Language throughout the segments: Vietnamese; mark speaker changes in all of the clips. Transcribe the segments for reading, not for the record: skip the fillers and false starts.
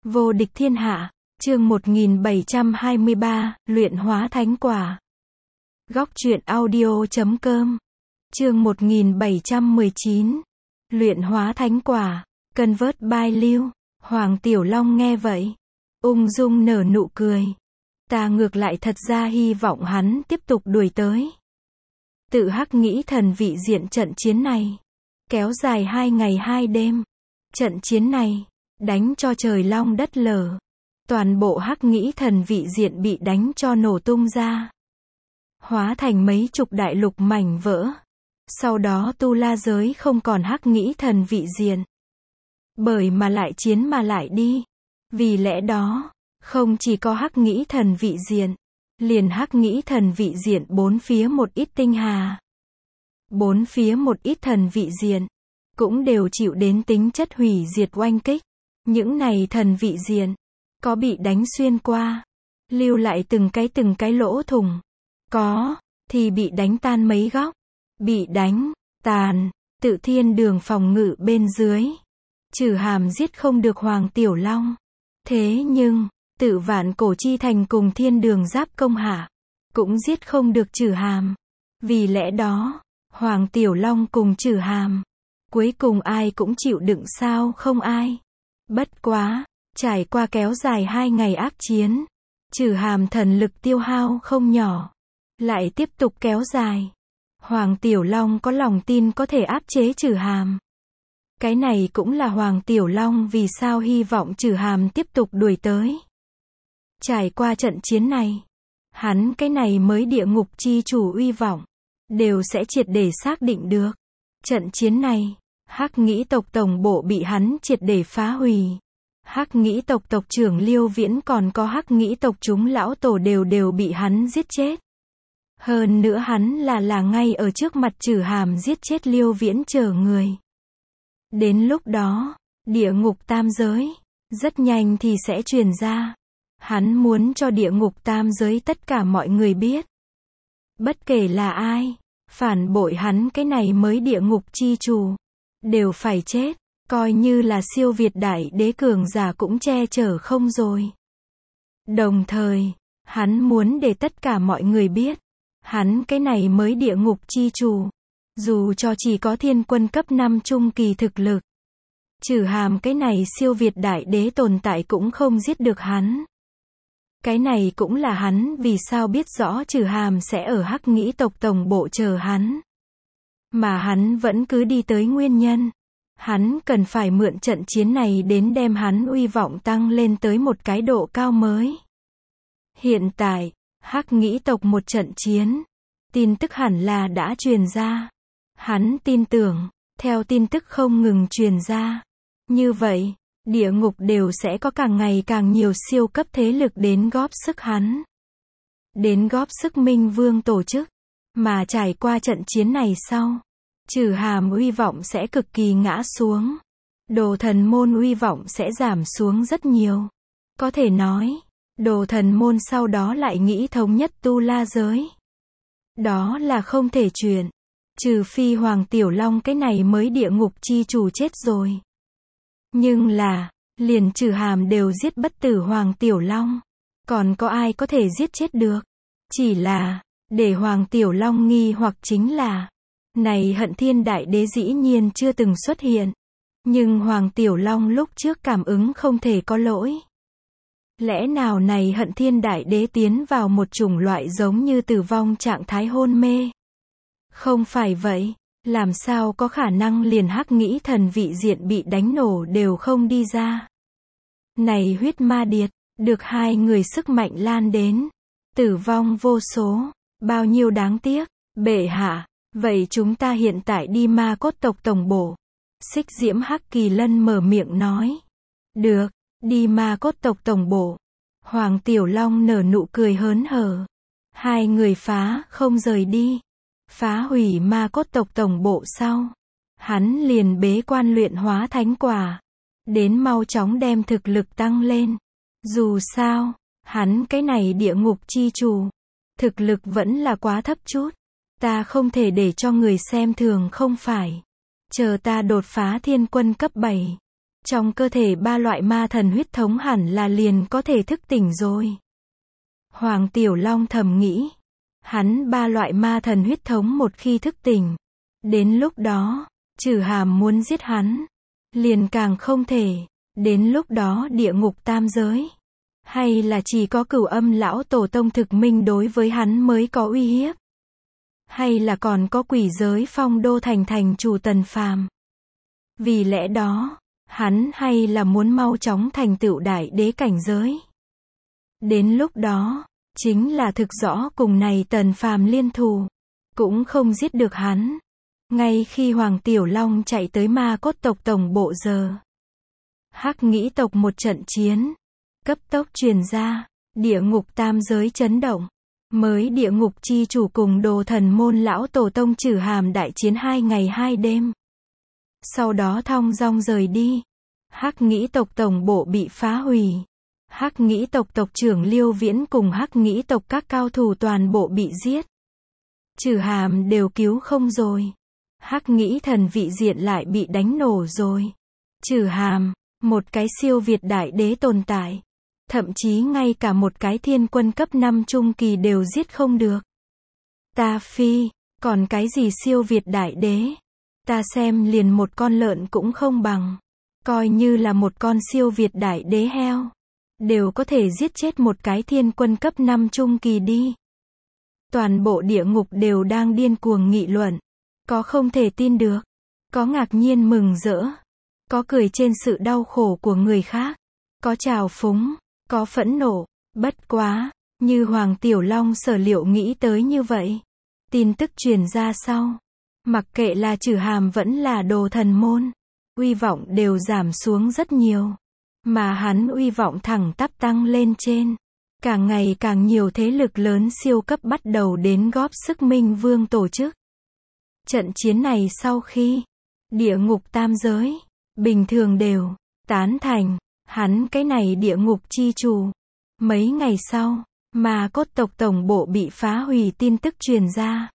Speaker 1: Vô địch thiên hạ, chương 1723, luyện hóa thánh quả. Góc truyện audio.com, chương 1719, luyện hóa thánh quả, convert by Lưu. Hoàng Tiểu Long nghe vậy, ung dung nở nụ cười. Ta ngược lại thật ra hy vọng hắn tiếp tục đuổi tới. Tự Hắc Nghĩ Thần vị diện trận chiến này, kéo dài 2 ngày 2 đêm. Trận chiến này, đánh cho trời long đất lở. Toàn bộ Hắc Nghĩ Thần vị diện bị đánh cho nổ tung ra. Hóa thành mấy chục đại lục mảnh vỡ. Sau đó tu la giới không còn Hắc Nghĩ Thần vị diện. Bởi mà lại chiến mà lại đi. Vì lẽ đó, không chỉ có Hắc Nghĩ Thần vị diện, liền Hắc Nghĩ Thần vị diện bốn phía một ít tinh hà. Bốn phía một ít thần vị diện, cũng đều chịu đến tính chất hủy diệt oanh kích. Những này thần vị diện, có bị đánh xuyên qua, lưu lại từng cái lỗ thủng. Có, thì bị đánh tan mấy góc. Bị đánh, tàn, tự thiên đường phòng ngự bên dưới. Trừ Hàm giết không được Hoàng Tiểu Long. Thế nhưng, tự Vạn Cổ Chi Thành cùng thiên đường giáp công hạ, cũng giết không được Trừ Hàm. Vì lẽ đó, Hoàng Tiểu Long cùng Trừ Hàm, cuối cùng ai cũng chịu đựng sao không ai. Bất quá, trải qua kéo dài 2 ngày ác chiến, Trừ Hàm thần lực tiêu hao không nhỏ, lại tiếp tục kéo dài. Hoàng Tiểu Long có lòng tin có thể áp chế Trừ Hàm. Cái này cũng là Hoàng Tiểu Long vì sao hy vọng Trừ Hàm tiếp tục đuổi tới. Trải qua trận chiến này, hắn cái này mới địa ngục chi chủ uy vọng, đều sẽ triệt để xác định được. Trận chiến này, Hắc Nghĩ tộc tổng bộ bị hắn triệt để phá hủy. Hắc Nghĩ tộc tộc trưởng Liêu Viễn còn có Hắc Nghĩ tộc chúng lão tổ đều bị hắn giết chết. Hơn nữa hắn là ngay ở trước mặt Trừ Hàm giết chết Liêu Viễn chờ người. Đến lúc đó, địa ngục tam giới, rất nhanh thì sẽ truyền ra. Hắn muốn cho địa ngục tam giới tất cả mọi người biết. Bất kể là ai, phản bội hắn cái này mới địa ngục chi chủ, đều phải chết, coi như là siêu việt đại đế cường giả cũng che chở không rồi. Đồng thời, hắn muốn để tất cả mọi người biết, hắn cái này mới địa ngục chi chủ, dù cho chỉ có thiên quân cấp 5 trung kỳ thực lực, Trừ Hàm cái này siêu việt đại đế tồn tại cũng không giết được hắn. Cái này cũng là hắn vì sao biết rõ Trừ Hàm sẽ ở Hắc Nghĩ tộc tổng bộ chờ hắn. Mà hắn vẫn cứ đi tới nguyên nhân. Hắn cần phải mượn trận chiến này đến đem hắn uy vọng tăng lên tới một cái độ cao mới. Hiện tại, Hắc Nghĩ tộc một trận chiến, tin tức hẳn là đã truyền ra. Hắn tin tưởng, theo tin tức không ngừng truyền ra, như vậy, địa ngục đều sẽ có càng ngày càng nhiều siêu cấp thế lực đến góp sức hắn. Đến góp sức Minh Vương tổ chức. Mà trải qua trận chiến này sau, Trừ Hàm uy vọng sẽ cực kỳ ngã xuống. Đồ thần môn uy vọng sẽ giảm xuống rất nhiều. Có thể nói, đồ thần môn sau đó lại nghĩ thống nhất tu la giới. Đó là không thể chuyện. Trừ phi Hoàng Tiểu Long cái này mới địa ngục chi chủ chết rồi. Nhưng là, liền Trừ Hàm đều giết bất tử Hoàng Tiểu Long. Còn có ai có thể giết chết được? Chỉ là, để Hoàng Tiểu Long nghi hoặc chính là, này Hận Thiên Đại Đế dĩ nhiên chưa từng xuất hiện. Nhưng Hoàng Tiểu Long lúc trước cảm ứng không thể có lỗi. Lẽ nào này Hận Thiên Đại Đế tiến vào một chủng loại giống như tử vong trạng thái hôn mê? Không phải vậy, làm sao có khả năng liền Hắc Nghĩ Thần vị diện bị đánh nổ đều không đi ra. Này Huyết Ma Điệt, được 2 người sức mạnh lan đến, tử vong vô số, bao nhiêu đáng tiếc. Bệ hạ, vậy chúng ta hiện tại đi Ma Cốt tộc tổng bộ. Xích Diễm Hắc Kỳ Lân mở miệng nói. Được, đi Ma Cốt tộc tổng bộ. Hoàng Tiểu Long nở nụ cười hớn hở. 2 người phá không rời đi. Phá hủy Ma Cốt tộc tổng bộ sau, hắn liền bế quan luyện hóa thánh quả, đến mau chóng đem thực lực tăng lên. Dù sao, hắn cái này địa ngục chi chủ, thực lực vẫn là quá thấp chút. Ta không thể để cho người xem thường không phải. Chờ ta đột phá thiên quân cấp 7, Trong cơ thể 3 loại ma thần huyết thống hẳn là liền có thể thức tỉnh rồi. Hoàng Tiểu Long thầm nghĩ. Hắn 3 loại ma thần huyết thống một khi thức tỉnh. Đến lúc đó, Trử Hàm muốn giết hắn. Liền càng không thể. Đến lúc đó địa ngục tam giới. Hay là chỉ có Cửu Âm lão tổ tông thực minh đối với hắn mới có uy hiếp. Hay là còn có quỷ giới Phong Đô thành thành chủ Tần Phàm. Vì lẽ đó, hắn hay là muốn mau chóng thành tựu đại đế cảnh giới. Đến lúc đó, chính là thực rõ cùng này Tần Phàm liên thù, cũng không giết được hắn. Ngay khi Hoàng Tiểu Long chạy tới ma cốt tộc tổng bộ giờ, Hắc Nghĩ tộc một trận chiến, cấp tốc truyền ra, địa ngục tam giới chấn động. Mới địa ngục chi chủ cùng Đồ Thần môn lão tổ tông Trử Hàm đại chiến 2 ngày 2 đêm. Sau đó thong dong rời đi. Hắc Nghĩ tộc tổng bộ bị phá hủy. Hắc Nghĩ tộc tộc trưởng Liêu Viễn cùng Hắc Nghĩ tộc các cao thủ toàn bộ bị giết. Trử Hàm đều cứu không rồi. Hắc Nghĩ thần vị diện lại bị đánh nổ rồi. Trử Hàm, một cái siêu việt đại đế tồn tại. Thậm chí ngay cả một cái thiên quân cấp 5 trung kỳ đều giết không được. Ta phi, còn cái gì siêu việt đại đế? Ta xem liền một con lợn cũng không bằng. Coi như là một con siêu việt đại đế heo. Đều có thể giết chết một cái thiên quân cấp 5 trung kỳ đi. Toàn bộ địa ngục đều đang điên cuồng nghị luận. Có không thể tin được. Có ngạc nhiên mừng rỡ. Có cười trên sự đau khổ của người khác. Có trào phúng. Có phẫn nộ. Bất quá, như Hoàng Tiểu Long sở liệu nghĩ tới như vậy. Tin tức truyền ra sau. Mặc kệ là Trử Hàm vẫn là Đồ Thần môn. Uy vọng đều giảm xuống rất nhiều. Mà hắn uy vọng thẳng tắp tăng lên trên. Càng ngày càng nhiều thế lực lớn siêu cấp bắt đầu đến góp sức Minh Vương tổ chức. Trận chiến này sau khi địa ngục tam giới, bình thường đều tán thành, hắn cái này địa ngục chi chủ. Mấy ngày sau, ma cốt tộc tổng bộ bị phá hủy tin tức truyền ra.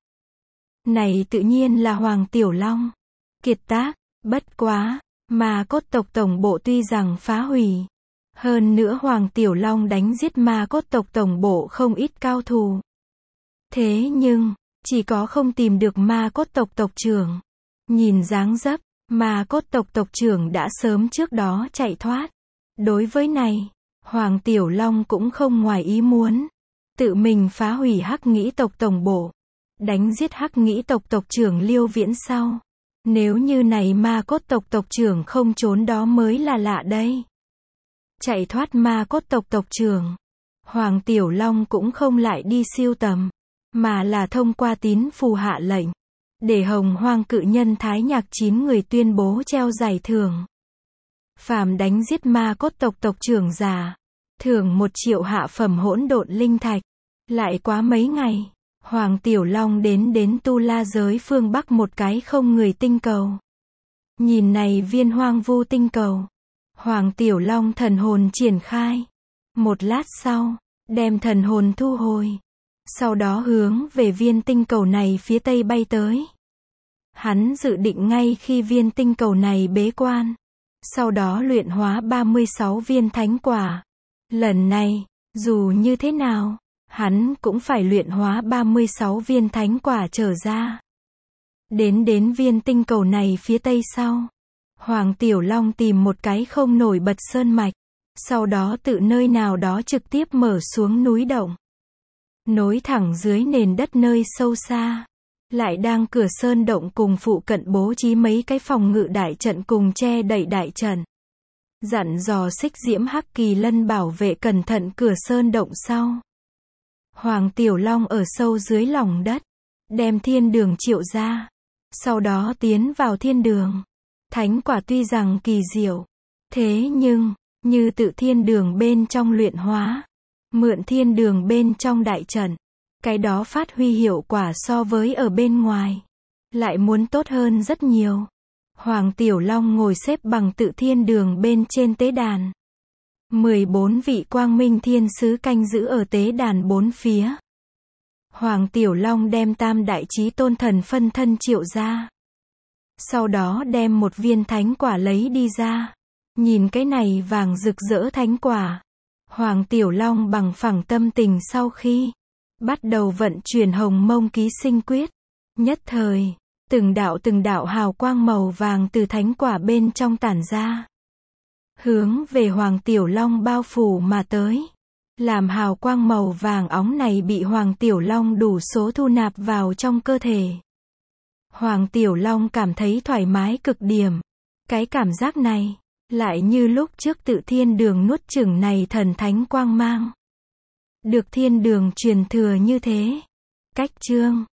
Speaker 1: Này tự nhiên là Hoàng Tiểu Long. Kiệt tác, bất quá, ma cốt tộc tổng bộ tuy rằng phá hủy. Hơn nữa Hoàng Tiểu Long đánh giết ma cốt tộc tổng bộ không ít cao thủ. Thế nhưng, chỉ có không tìm được ma cốt tộc tộc trưởng. Nhìn dáng dấp, ma cốt tộc tộc trưởng đã sớm trước đó chạy thoát. Đối với này, Hoàng Tiểu Long cũng không ngoài ý muốn. Tự mình phá hủy Hắc Nghĩ tộc tổng bộ. Đánh giết Hắc Nghĩ tộc tộc trưởng Liêu Viễn sau. Nếu như này ma cốt tộc tộc trưởng không trốn đó mới là lạ đây. Chạy thoát ma cốt tộc tộc trưởng. Hoàng Tiểu Long cũng không lại đi siêu tầm. Mà là thông qua tín phù hạ lệnh. Để Hồng Hoang cự nhân Thái Nhạc 9 người tuyên bố treo giải thưởng. Phàm đánh giết ma cốt tộc tộc trưởng già. Thưởng 1 triệu hạ phẩm hỗn độn linh thạch. Lại quá mấy ngày. Hoàng Tiểu Long đến Tu La giới phương Bắc một cái không người tinh cầu. Nhìn này viên hoang vu tinh cầu. Hoàng Tiểu Long thần hồn triển khai. Một lát sau, đem thần hồn thu hồi. Sau đó hướng về viên tinh cầu này phía tây bay tới. Hắn dự định ngay khi viên tinh cầu này bế quan. Sau đó luyện hóa 36 viên thánh quả. Lần này, dù như thế nào, hắn cũng phải luyện hóa 36 viên thánh quả trở ra. Đến viên tinh cầu này phía tây sau. Hoàng Tiểu Long tìm một cái không nổi bật sơn mạch. Sau đó tự nơi nào đó trực tiếp mở xuống núi động. Nối thẳng dưới nền đất nơi sâu xa. Lại đang cửa sơn động cùng phụ cận bố trí mấy cái phòng ngự đại trận cùng che đậy đại trận. Dặn dò Xích Diễm Hắc Kỳ Lân bảo vệ cẩn thận cửa sơn động sau. Hoàng Tiểu Long ở sâu dưới lòng đất. Đem thiên đường triệu ra. Sau đó tiến vào thiên đường. Thánh quả tuy rằng kỳ diệu. Thế nhưng, như tự thiên đường bên trong luyện hóa. Mượn thiên đường bên trong đại trận. Cái đó phát huy hiệu quả so với ở bên ngoài. Lại muốn tốt hơn rất nhiều. Hoàng Tiểu Long ngồi xếp bằng tự thiên đường bên trên tế đàn. 14 vị quang minh thiên sứ canh giữ ở tế đàn bốn phía. Hoàng Tiểu Long đem tam đại chí tôn thần phân thân triệu ra. Sau đó đem một viên thánh quả lấy đi ra. Nhìn cái này vàng rực rỡ thánh quả. Hoàng Tiểu Long bằng phẳng tâm tình sau khi bắt đầu vận chuyển Hồng Mông Ký Sinh Quyết. Nhất thời, từng đạo hào quang màu vàng từ thánh quả bên trong tản ra. Hướng về Hoàng Tiểu Long bao phủ mà tới. Làm hào quang màu vàng óng này bị Hoàng Tiểu Long đủ số thu nạp vào trong cơ thể. Hoàng Tiểu Long cảm thấy thoải mái cực điểm. Cái cảm giác này, lại như lúc trước tự thiên đường nuốt chửng này thần thánh quang mang. Được thiên đường truyền thừa như thế. Cách chương